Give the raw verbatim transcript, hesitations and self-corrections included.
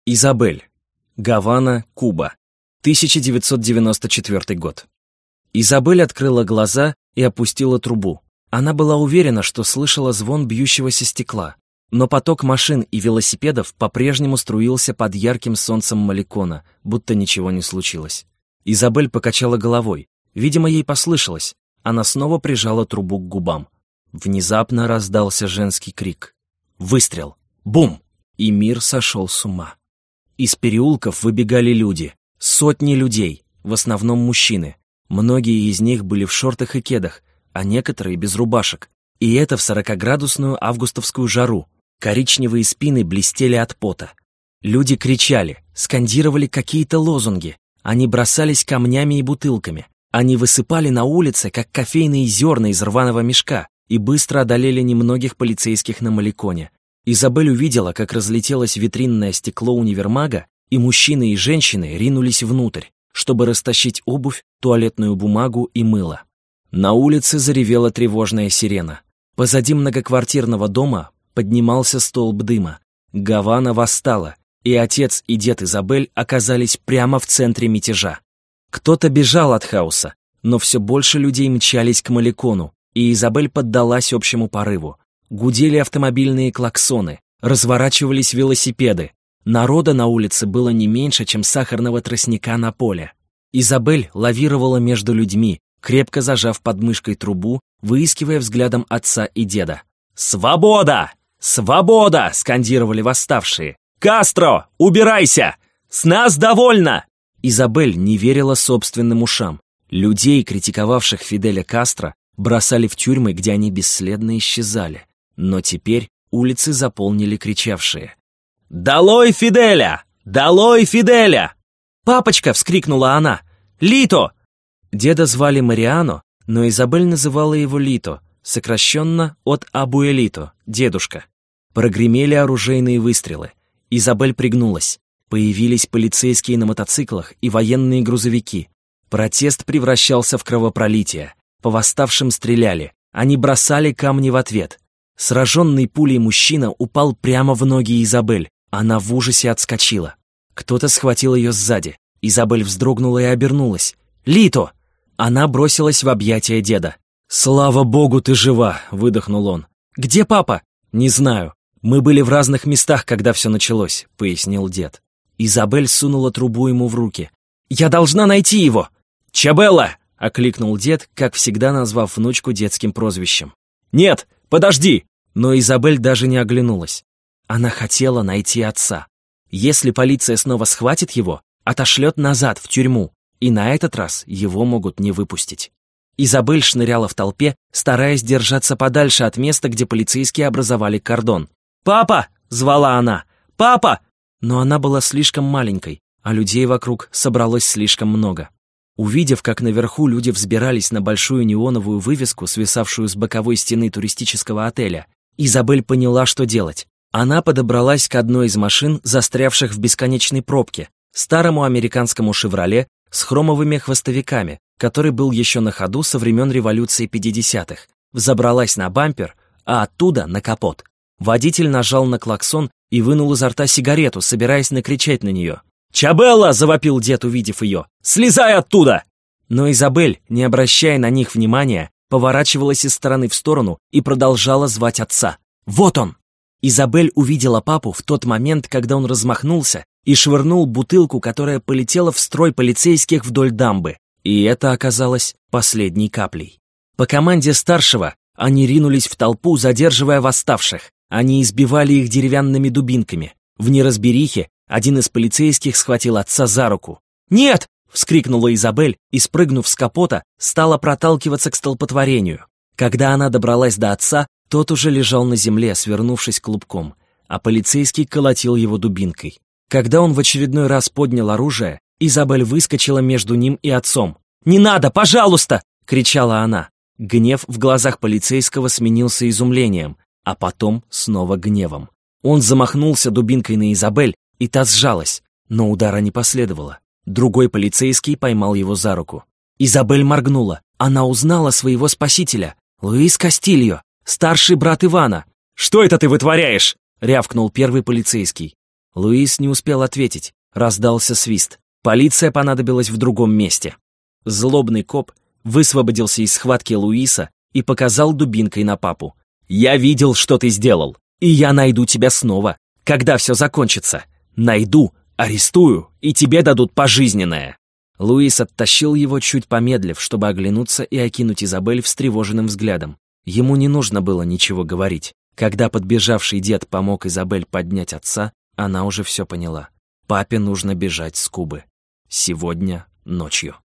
Изабель. Гавана, Куба. тысяча девятьсот девяносто четвёртый год. Изабель открыла глаза и опустила трубу. Она была уверена, что слышала звон бьющегося стекла, но поток машин и велосипедов по-прежнему струился под ярким солнцем Маликона, будто ничего не случилось. Изабель покачала головой. Видимо, ей послышалось. Она снова прижала трубу к губам. Внезапно раздался женский крик. Выстрел. Бум! И мир сошел с ума. Из переулков выбегали люди. Сотни людей, в основном мужчины. Многие из них были в шортах и кедах, а некоторые без рубашек. И это в сорокаградусную августовскую жару. Коричневые спины блестели от пота. Люди кричали, скандировали какие-то лозунги. Они бросались камнями и бутылками. Они высыпали на улице, как кофейные зерна из рваного мешка, и быстро одолели немногих полицейских на Маликоне. Изабель увидела, как разлетелось витринное стекло универмага, и мужчины и женщины ринулись внутрь, чтобы растащить обувь, туалетную бумагу и мыло. На улице заревела тревожная сирена. Позади многоквартирного дома поднимался столб дыма. Гавана восстала, и отец и дед Изабель оказались прямо в центре мятежа. Кто-то бежал от хаоса, но все больше людей мчались к Маликону, и Изабель поддалась общему порыву. Гудели автомобильные клаксоны, разворачивались велосипеды. Народа на улице было не меньше, чем сахарного тростника на поле. Изабель лавировала между людьми, крепко зажав под мышкой трубу, выискивая взглядом отца и деда. «Свобода! Свобода!» — скандировали восставшие. «Кастро, убирайся! С нас довольно!» Изабель не верила собственным ушам. Людей, критиковавших Фиделя Кастро, бросали в тюрьмы, где они бесследно исчезали. Но теперь улицы заполнили кричавшие. «Долой Фиделя! Долой Фиделя!» «Папочка!» — вскрикнула она. «Лито!» Деда звали Мариано, но Изабель называла его Лито, сокращенно от Абуэлито, дедушка. Прогремели оружейные выстрелы. Изабель пригнулась. Появились полицейские на мотоциклах и военные грузовики. Протест превращался в кровопролитие. По восставшим стреляли. Они бросали камни в ответ. Сраженный пулей мужчина упал прямо в ноги Изабель. Она в ужасе отскочила. Кто-то схватил ее сзади. Изабель вздрогнула и обернулась. «Лито!» Она бросилась в объятия деда. «Слава богу, ты жива!» — выдохнул он. «Где папа?» «Не знаю. Мы были в разных местах, когда все началось», — пояснил дед. Изабель сунула трубу ему в руки. «Я должна найти его!» «Чабелла!» — окликнул дед, как всегда назвав внучку детским прозвищем. «Нет, подожди!» Но Изабель даже не оглянулась. Она хотела найти отца. Если полиция снова схватит его, отошлет назад, в тюрьму, и на этот раз его могут не выпустить. Изабель шныряла в толпе, стараясь держаться подальше от места, где полицейские образовали кордон. «Папа!» — звала она. «Папа!» Но она была слишком маленькой, а людей вокруг собралось слишком много. Увидев, как наверху люди взбирались на большую неоновую вывеску, свисавшую с боковой стены туристического отеля, Изабель поняла, что делать. Она подобралась к одной из машин, застрявших в бесконечной пробке, старому американскому «Шевроле» с хромовыми хвостовиками, который был еще на ходу со времен революции пятидесятых, взобралась на бампер, а оттуда на капот. Водитель нажал на клаксон и вынул изо рта сигарету, собираясь накричать на нее. «Чабелла!» — завопил дед, увидев ее. «Слезай оттуда!» Но Изабель, не обращая на них внимания, поворачивалась из стороны в сторону и продолжала звать отца. «Вот он!» Изабель увидела папу в тот момент, когда он размахнулся и швырнул бутылку, которая полетела в строй полицейских вдоль дамбы. И это оказалось последней каплей. По команде старшего они ринулись в толпу, задерживая восставших. Они избивали их деревянными дубинками. В неразберихе один из полицейских схватил отца за руку. «Нет!» — вскрикнула Изабель и, спрыгнув с капота, стала проталкиваться к столпотворению. Когда она добралась до отца, тот уже лежал на земле, свернувшись клубком, а полицейский колотил его дубинкой. Когда он в очередной раз поднял оружие, Изабель выскочила между ним и отцом. «Не надо, пожалуйста!» — кричала она. Гнев в глазах полицейского сменился изумлением, а потом снова гневом. Он замахнулся дубинкой на Изабель, и та сжалась, но удара не последовало. Другой полицейский поймал его за руку. Изабель моргнула. Она узнала своего спасителя. Луис Кастильо, старший брат Ивана. «Что это ты вытворяешь?» — рявкнул первый полицейский. Луис не успел ответить. Раздался свист. Полиция понадобилась в другом месте. Злобный коп высвободился из схватки Луиса и показал дубинкой на папу. «Я видел, что ты сделал, и я найду тебя снова, когда все закончится. Найду, арестую, и тебе дадут пожизненное». Луис оттащил его, чуть помедлив, чтобы оглянуться и окинуть Изабель встревоженным взглядом. Ему не нужно было ничего говорить. Когда подбежавший дед помог Изабель поднять отца, она уже все поняла. Папе нужно бежать с Кубы. Сегодня ночью.